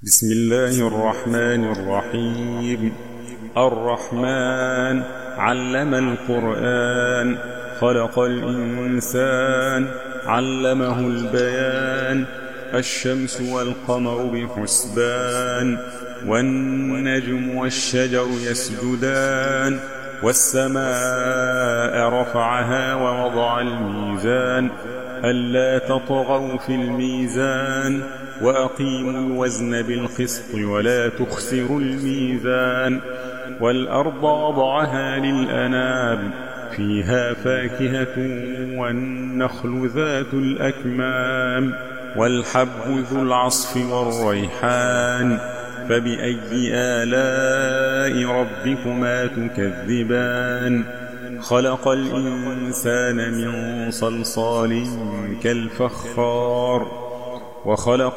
بسم الله الرحمن الرحيم. الرحمن علم القرآن، خلق الإنسان، علمه البيان. الشمس والقمر بحسبان، والنجم والشجر يسجدان. والسماء رفعها ووضع الميزان، ألا تطغوا في الميزان، وأقيموا الوزن بالقسط ولا تخسروا الميزان. والأرض وضعها للأنام، فيها فاكهة والنخل ذات الأكمام، والحب ذو العصف والريحان. فبأي آلاء ربكما تكذبان؟ خلق الإنسان من صلصال كالفخار، وخلق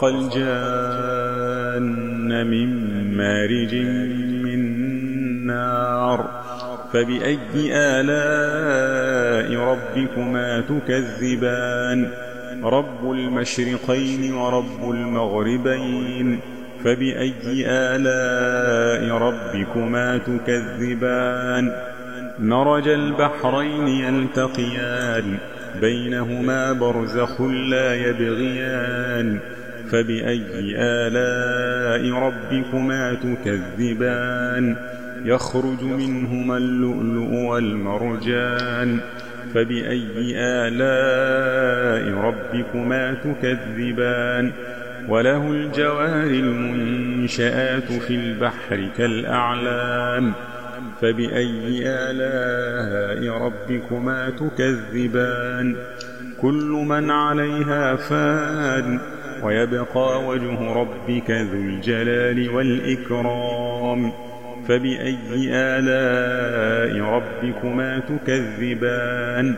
الجان من مارج من نار. فبأي آلاء ربكما تكذبان؟ رب المشرقين ورب المغربين. فبأي آلاء ربكما تكذبان؟ مرج البحرين يلتقيان، بينهما برزخ لا يبغيان. فبأي آلاء ربكما تكذبان؟ يخرج منهما اللؤلؤ والمرجان. فبأي آلاء ربكما تكذبان؟ وله الجوار المنشآت في البحر كالأعلام. فبأي آلاء ربكما تكذبان؟ كل من عليها فان، ويبقى وجه ربك ذو الجلال والإكرام. فبأي آلاء ربكما تكذبان؟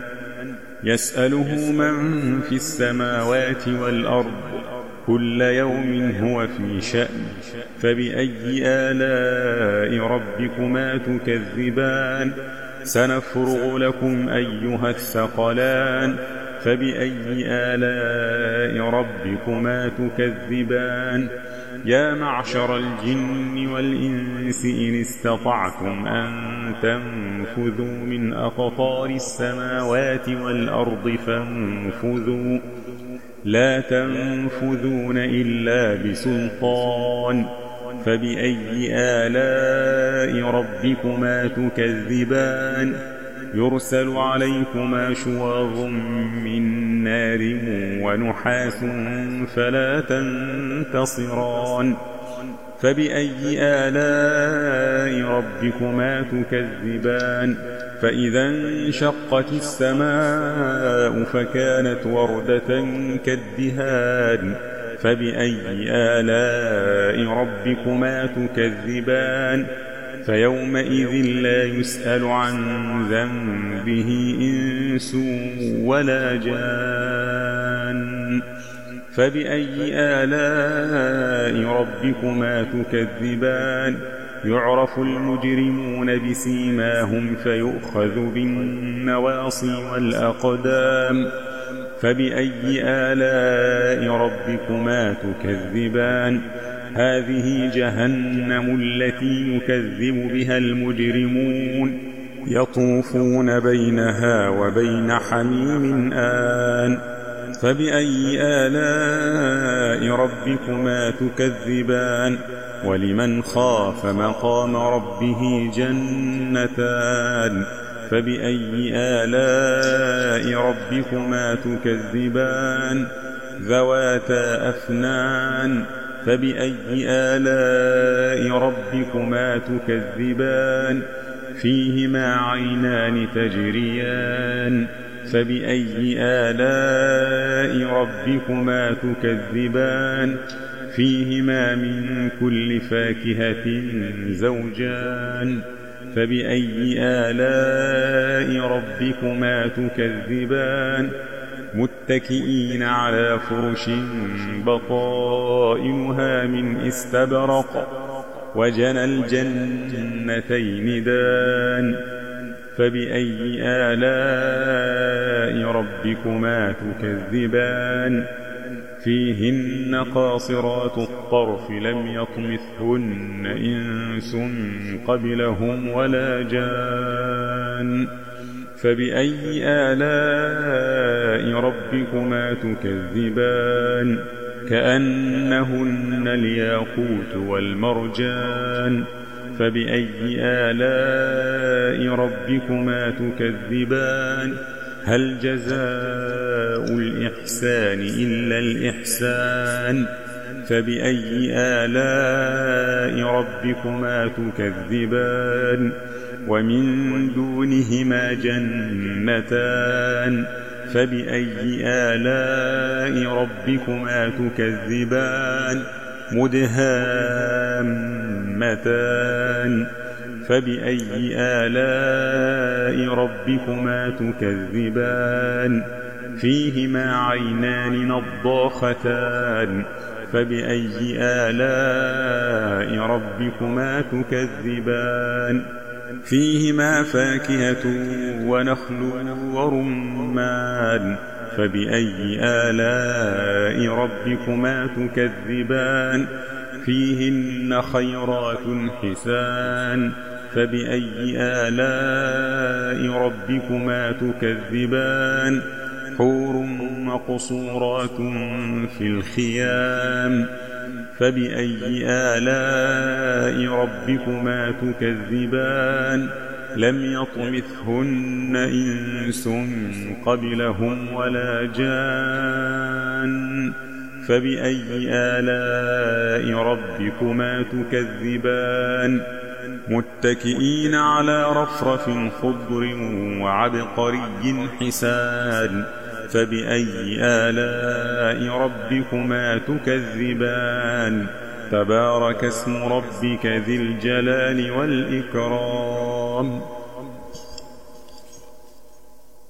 يسأله من في السماوات والأرض، كل يوم هو في شأن. فبأي آلاء ربكما تكذبان؟ سنفرغ لكم أيها الثقلان. فبأي آلاء ربكما تكذبان؟ يا معشر الجن والإنس إن استطعتم أن تنفذوا من أقطار السماوات والأرض فانفذوا، لا تنفذون إلا بسلطان. فبأي آلاء ربكما تكذبان؟ يرسل عليكما شواظ من نار ونحاس فلا تنتصران. فبأي آلاء ربكما تكذبان؟ فإذا انشقت السماء فكانت وردة كالدهان. فبأي آلاء ربكما تكذبان؟ فيومئذ لا يسأل عن ذنبه إنس ولا جان. فبأي آلاء ربكما تكذبان؟ يعرف المجرمون بسيماهم فيؤخذ بالنواصي والأقدام. فبأي آلاء ربكما تكذبان؟ هذه جهنم التي يكذب بها المجرمون، يطوفون بينها وبين حميم آن. فبأي آلاء ربكما تكذبان؟ ولمن خاف مقام ربه جنتان. فبأي آلاء ربكما تكذبان؟ ذواتا أفنان. فبأي آلاء ربكما تكذبان؟ فيهما عينان تجريان. فبأي آلاء ربكما تكذبان؟ فيهما من كل فاكهة زوجان. فبأي آلاء ربكما تكذبان؟ متكئين على فرش بطائنها من استبرق، وجنى الجنتين دان. فبأي آلاء ربكما تكذبان؟ فيهن قاصرات الطرف لم يطمثهن إنس قبلهم ولا جان فبأي آلاء ربكما تكذبان كأنهن الياقوت والمرجان فبأي آلاء ربكما تكذبان هل جزاء الإحسان إلا الإحسان فبأي آلاء ربكما تكذبان ومن دونهما جنتان فبأي آلاء ربكما تكذبان مدهامتان فبأي آلاء ربكما تكذبان فيهما عينان نضاختان فبأي آلاء ربكما تكذبان فيهما فاكهة ونخل ورمان فبأي آلاء ربكما تكذبان فيهن خيرات حسان فبأي آلاء ربكما تكذبان حور مقصورات في الخيام فبأي آلاء ربكما تكذبان لم يطمثهن إنس قبلهم ولا جان فبأي آلاء ربكما تكذبان متكئين على رفرف خضر وعبقري حسان فبأي آلاء ربكما تكذبان تبارك اسم ربك ذي الجلال والإكرام